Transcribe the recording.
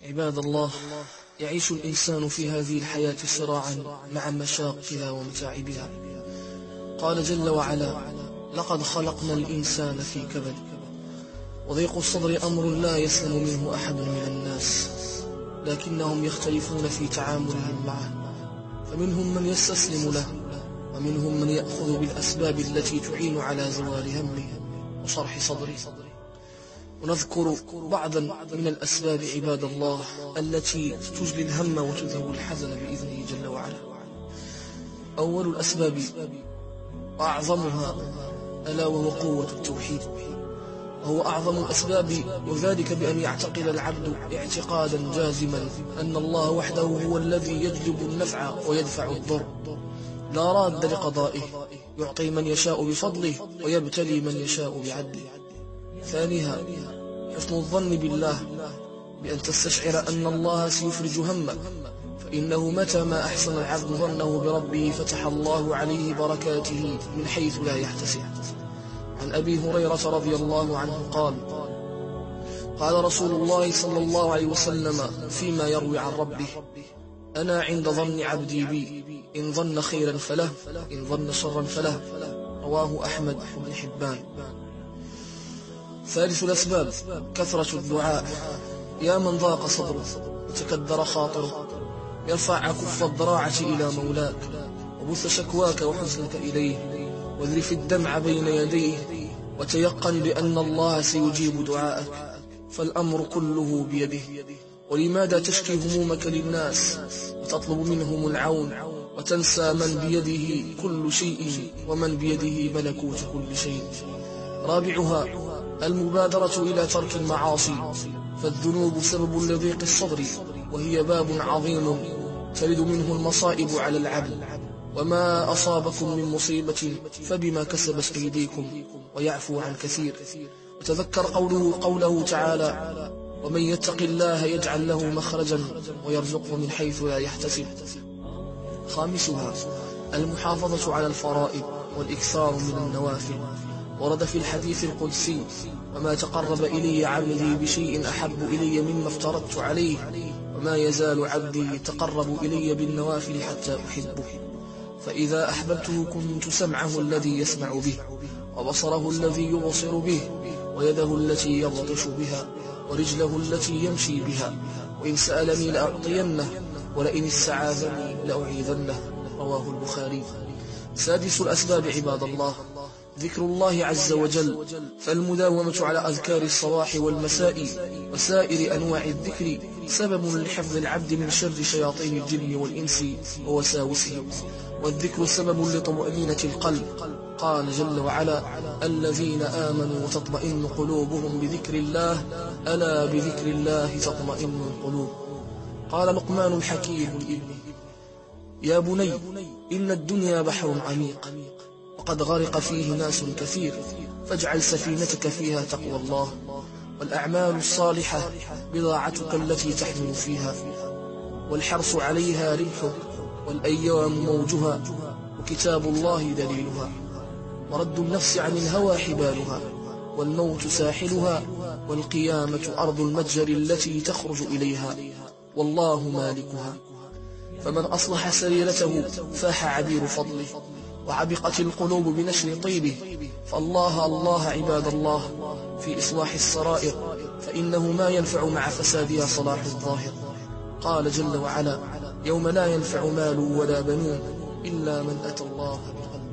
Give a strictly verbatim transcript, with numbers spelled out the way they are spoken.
عباد الله، يعيش الإنسان في هذه الحياة صراعا مع مشاقها ومتاعبها. قال جل وعلا: لقد خلقنا الإنسان في كبد. وضيق الصدر أمر لا يسلم منه أحد من الناس، لكنهم يختلفون في تعاملهم معه، فمنهم من يستسلم له، ومنهم من يأخذ بالأسباب التي تعين على زوال همه وشرح صدره. ونذكر بعضا من الأسباب عباد الله التي تجلي الهم وتذهب الحزن بإذنه جل وعلا. أول الأسباب أعظمها ألا وهو قوة التوحيد، وهو أعظم الأسباب، وذلك بأن يعتقد العبد اعتقادا جازما أن الله وحده هو الذي يجلب النفع ويدفع الضر، لا راد لقضائه، يعطي من يشاء بفضله ويبتلي من يشاء بعدله. ثانيها حسن الظن بالله، بأن تستشعر أن الله سيفرج همك، فإنه متى ما أحسن العبد ظنه بربه فتح الله عليه بركاته من حيث لا يحتسب. عن أبي هريرة رضي الله عنه قال: قال رسول الله صلى الله عليه وسلم فيما يروي عن ربه: أنا عند ظن عبدي بي، إن ظن خيرا فله، إن ظن شرا فله. رواه أحمد بن حبان. ثالث الأسباب كثرة الدعاء. يا من ضاق صدره وتكدر خاطره، يرفع كف الضراعة إلى مولاك، وبث شكواك وحزنك إليه، واذرف الدمع بين يديه، وتيقن بأن الله سيجيب دعاءك، فالأمر كله بيده. ولماذا تشكي همومك للناس وتطلب منهم العون، وتنسى من بيده كل شيء ومن بيده ملكوت كل شيء؟ رابعها المبادرة إلى ترك المعاصي، فالذنوب سبب لضيق الصدر، وهي باب عظيم ترد منه المصائب على العبد. وما أصابكم من مصيبة فبما كسبت أيديكم، ويعفو عن كثير. وتذكر قوله, قوله تعالى: ومن يتق الله يجعل له مخرجا ويرزقه من حيث لا يحتسب. خامسها المحافظة على الفرائض والإكثار من النوافل. ورد في الحديث القدسي: وما تقرب إلي عبدي بشيء أحب إلي مما افترضت عليه، وما يزال عبدي يتقرب إلي بالنوافل حتى أحبه، فإذا أحببته كنت سمعه الذي يسمع به، وبصره الذي يبصر به، ويده التي يبطش بها، ورجله التي يمشي بها، وإن سألني لأعطينه، ولئن استعاذني لأعيذنه. رواه البخاري. سادس الأسباب عباد الله ذكر الله عز وجل، فالمداومة على أذكار الصباح والمساء وسائر أنواع الذكر سبب لحفظ العبد من شر شياطين الجن والإنس ووساوسهم، والذكر سبب لطمأنينة القلب. قال جل وعلا: الذين آمنوا وتطمئن قلوبهم بذكر الله، ألا بذكر الله تطمئن القلوب. قال لقمان الحكيم لابنه: يا بني إن الدنيا بحر عميق، وقد غرق فيه ناس كثير، فاجعل سفينتك فيها تقوى الله، والأعمال الصالحة بضاعتك التي تحمل فيها، والحرص عليها ربحك، والأيام موجها، وكتاب الله دليلها، ورد النفس عن الهوى حبالها، والموت ساحلها، والقيامة أرض المتجر التي تخرج إليها، والله مالكها. فمن أصلح سريرته فاح عبير فضله، وعبقت القلوب بنشر طيبه. فالله الله عباد الله في إصلاح السرائر، فإنه ما ينفع مع فسادها صلاح الظاهر. قال جل وعلا: يوم لا ينفع مال ولا بنون إلا من أتى الله بقلب